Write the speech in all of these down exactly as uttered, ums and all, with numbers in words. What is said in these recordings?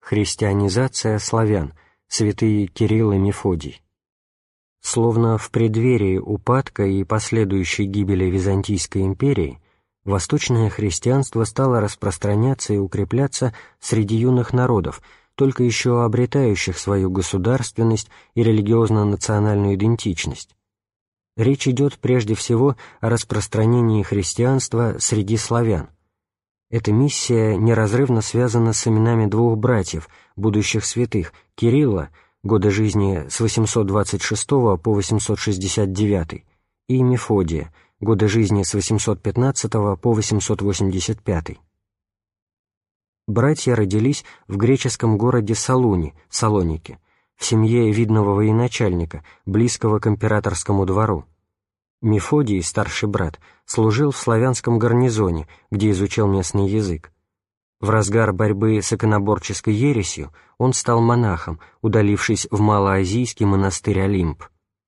Христианизация славян. Святые Кирилл и Мефодий. Словно в преддверии упадка и последующей гибели Византийской империи, восточное христианство стало распространяться и укрепляться среди юных народов, только еще обретающих свою государственность и религиозно-национальную идентичность. Речь идет прежде всего о распространении христианства среди славян. Эта миссия неразрывно связана с именами двух братьев, будущих святых, Кирилла, годы жизни с восемьсот двадцать шестого по восемьсот шестьдесят девятый, и Мефодия, годы жизни с восемьсот пятнадцатого по восемьсот восемьдесят пятый. Братья родились в греческом городе Салуни, Салоники, в семье видного военачальника, близкого к императорскому двору. Мефодий, старший брат, служил в славянском гарнизоне, где изучал местный язык. В разгар борьбы с иконоборческой ересью он стал монахом, удалившись в малоазийский монастырь Олимп.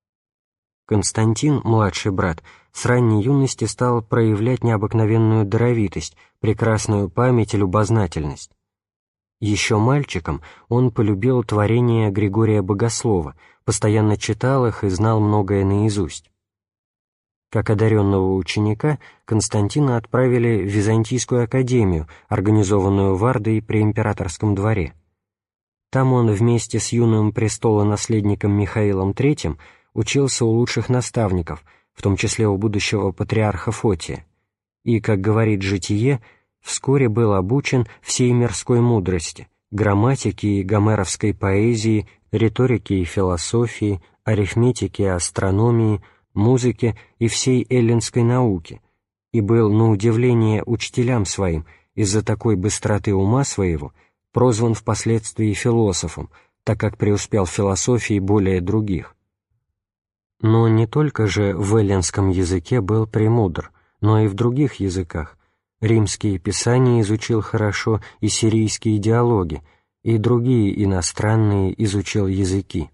Константин, младший брат, с ранней юности стал проявлять необыкновенную даровитость, прекрасную память и любознательность. Еще мальчиком он полюбил творения Григория Богослова, постоянно читал их и знал многое наизусть. Как одаренного ученика Константина отправили в Византийскую академию, организованную Вардой при императорском дворе. Там он вместе с юным престолонаследником Михаилом третьим учился у лучших наставников, в том числе у будущего патриарха Фотия, и, как говорит «Житие», вскоре был обучен всей мирской мудрости, грамматике и гомеровской поэзии, риторике и философии, арифметике и астрономии, музыке и всей эллинской науке, и был, на удивление учителям своим, из-за такой быстроты ума своего, прозван впоследствии философом, так как преуспел в философии более других. Но не только же в эллинском языке был премудр, но и в других языках. Римские писания изучил хорошо и сирийские диалоги, и другие иностранные изучил языки.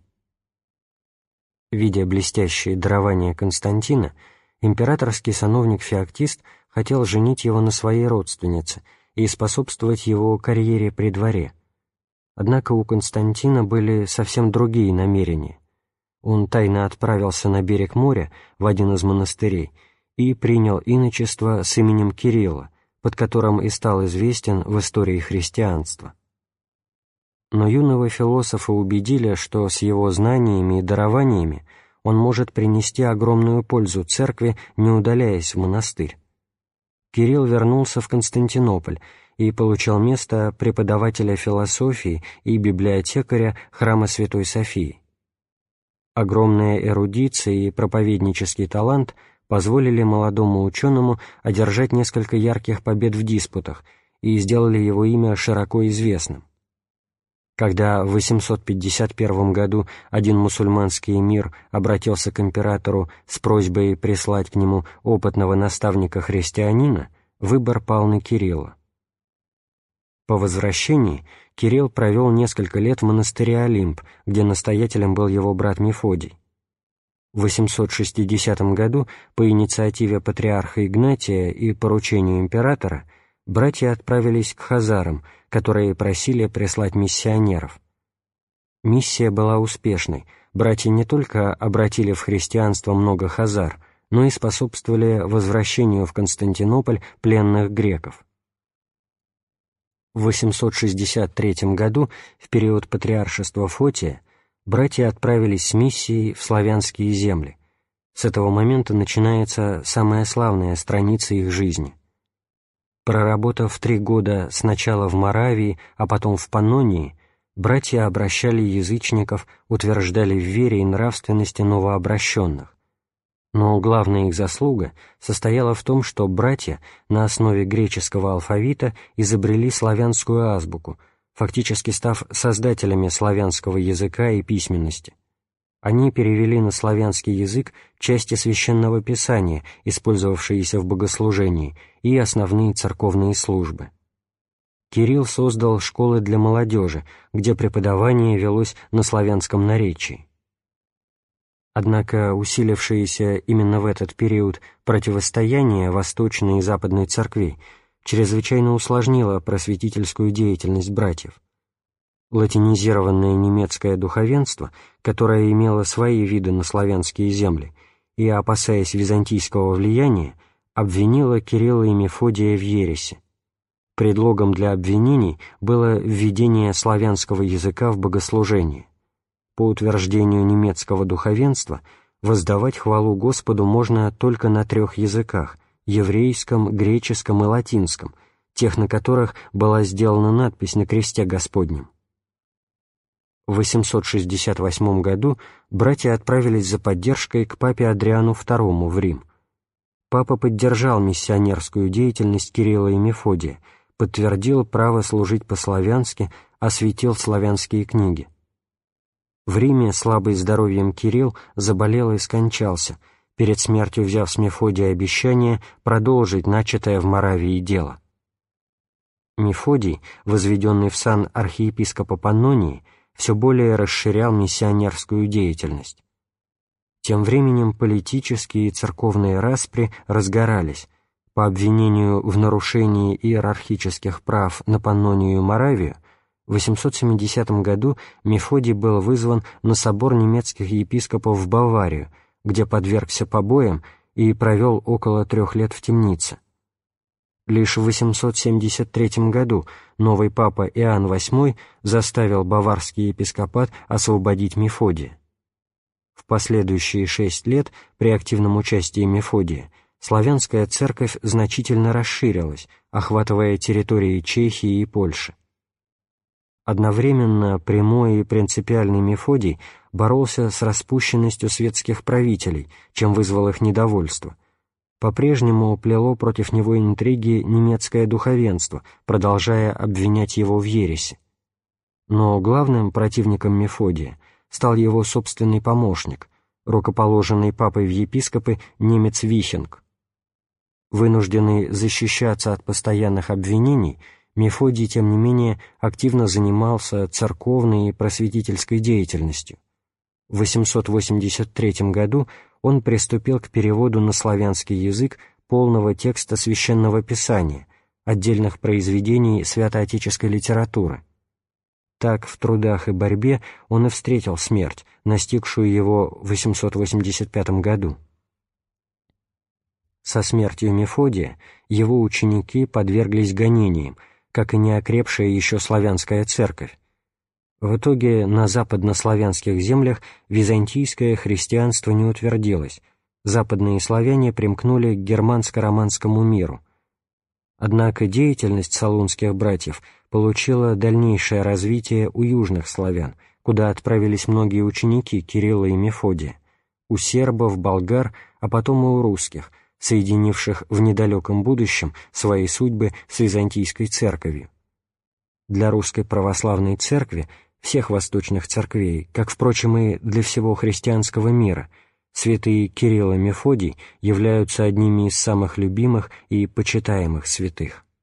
Видя блестящее дарование Константина, императорский сановник Феоктист хотел женить его на своей родственнице и способствовать его карьере при дворе. Однако у Константина были совсем другие намерения. Он тайно отправился на берег моря в один из монастырей и принял иночество с именем Кирилла, под которым и стал известен в истории христианства. Но юного философа убедили, что с его знаниями и дарованиями он может принести огромную пользу церкви, не удаляясь в монастырь. Кирилл вернулся в Константинополь и получил место преподавателя философии и библиотекаря храма Святой Софии. Огромная эрудиция и проповеднический талант позволили молодому ученому одержать несколько ярких побед в диспутах и сделали его имя широко известным. Когда в восемьсот пятьдесят первом году один мусульманский эмир обратился к императору с просьбой прислать к нему опытного наставника-христианина, выбор пал на Кирилла. По возвращении Кирилл провел несколько лет в монастыре Олимп, где настоятелем был его брат Мефодий. В восемьсот шестидесятом году по инициативе патриарха Игнатия и поручению императора братья отправились к хазарам, которые просили прислать миссионеров. Миссия была успешной, братья не только обратили в христианство много хазар, но и способствовали возвращению в Константинополь пленных греков. В восемьсот шестьдесят третьем году, в период патриаршества Фотия, братья отправились с миссией в славянские земли. С этого момента начинается самая славная страница их жизни. Проработав три года сначала в Моравии, а потом в Паннонии, братья обращали язычников, утверждали в вере и нравственности новообращенных. Но главная их заслуга состояла в том, что братья на основе греческого алфавита изобрели славянскую азбуку, фактически став создателями славянского языка и письменности. Они перевели на славянский язык части Священного Писания, использовавшиеся в богослужении, и основные церковные службы. Кирилл создал школы для молодежи, где преподавание велось на славянском наречии. Однако усилившееся именно в этот период противостояние Восточной и Западной церквей чрезвычайно усложнило просветительскую деятельность братьев. Латинизированное немецкое духовенство, которое имело свои виды на славянские земли и, опасаясь византийского влияния, обвинило Кирилла и Мефодия в ереси. Предлогом для обвинений было введение славянского языка в богослужение. По утверждению немецкого духовенства, воздавать хвалу Господу можно только на трех языках – еврейском, греческом и латинском, тех, на которых была сделана надпись на кресте Господнем. В восемьсот шестьдесят восьмом году братья отправились за поддержкой к папе Адриану второму в Рим. Папа поддержал миссионерскую деятельность Кирилла и Мефодия, подтвердил право служить по-славянски, осветил славянские книги. В Риме, слабый здоровьем Кирилл, заболел и скончался, перед смертью взяв с Мефодия обещание продолжить начатое в Моравии дело. Мефодий, возведенный в сан архиепископа Паннонии, все более расширял миссионерскую деятельность. Тем временем политические и церковные распри разгорались. По обвинению в нарушении иерархических прав на Паннонию и Моравию в восемьсот семидесятом году Мефодий был вызван на собор немецких епископов в Баварию, где подвергся побоям и провел около трех лет в темнице. Лишь в восемьсот семьдесят третьем году новый папа Иоанн восьмой заставил баварский епископат освободить Мефодия. В последующие шесть лет при активном участии Мефодия славянская церковь значительно расширилась, охватывая территории Чехии и Польши. Одновременно прямой и принципиальный Мефодий боролся с распущенностью светских правителей, чем вызвал их недовольство. По-прежнему плело против него интриги немецкое духовенство, продолжая обвинять его в ереси. Но главным противником Мефодия стал его собственный помощник, рукоположенный папой в епископы немец Вихинг. Вынужденный защищаться от постоянных обвинений, Мефодий, тем не менее, активно занимался церковной и просветительской деятельностью. В восемьсот восемьдесят третьем году он приступил к переводу на славянский язык полного текста Священного Писания, отдельных произведений святоотеческой литературы. Так, в трудах и борьбе он и встретил смерть, настигшую его в восемьсот восемьдесят пятом году. Со смертью Мефодия его ученики подверглись гонениям, как и неокрепшая еще славянская церковь. В итоге на западнославянских землях византийское христианство не утвердилось, западные славяне примкнули к германско-романскому миру. Однако деятельность салунских братьев получила дальнейшее развитие у южных славян, куда отправились многие ученики Кирилла и Мефодия, у сербов, болгар, а потом и у русских, соединивших в недалеком будущем свои судьбы с византийской церковью. Для русской православной церкви, всех восточных церквей, как, впрочем, и для всего христианского мира, святые Кирилл и Мефодий являются одними из самых любимых и почитаемых святых.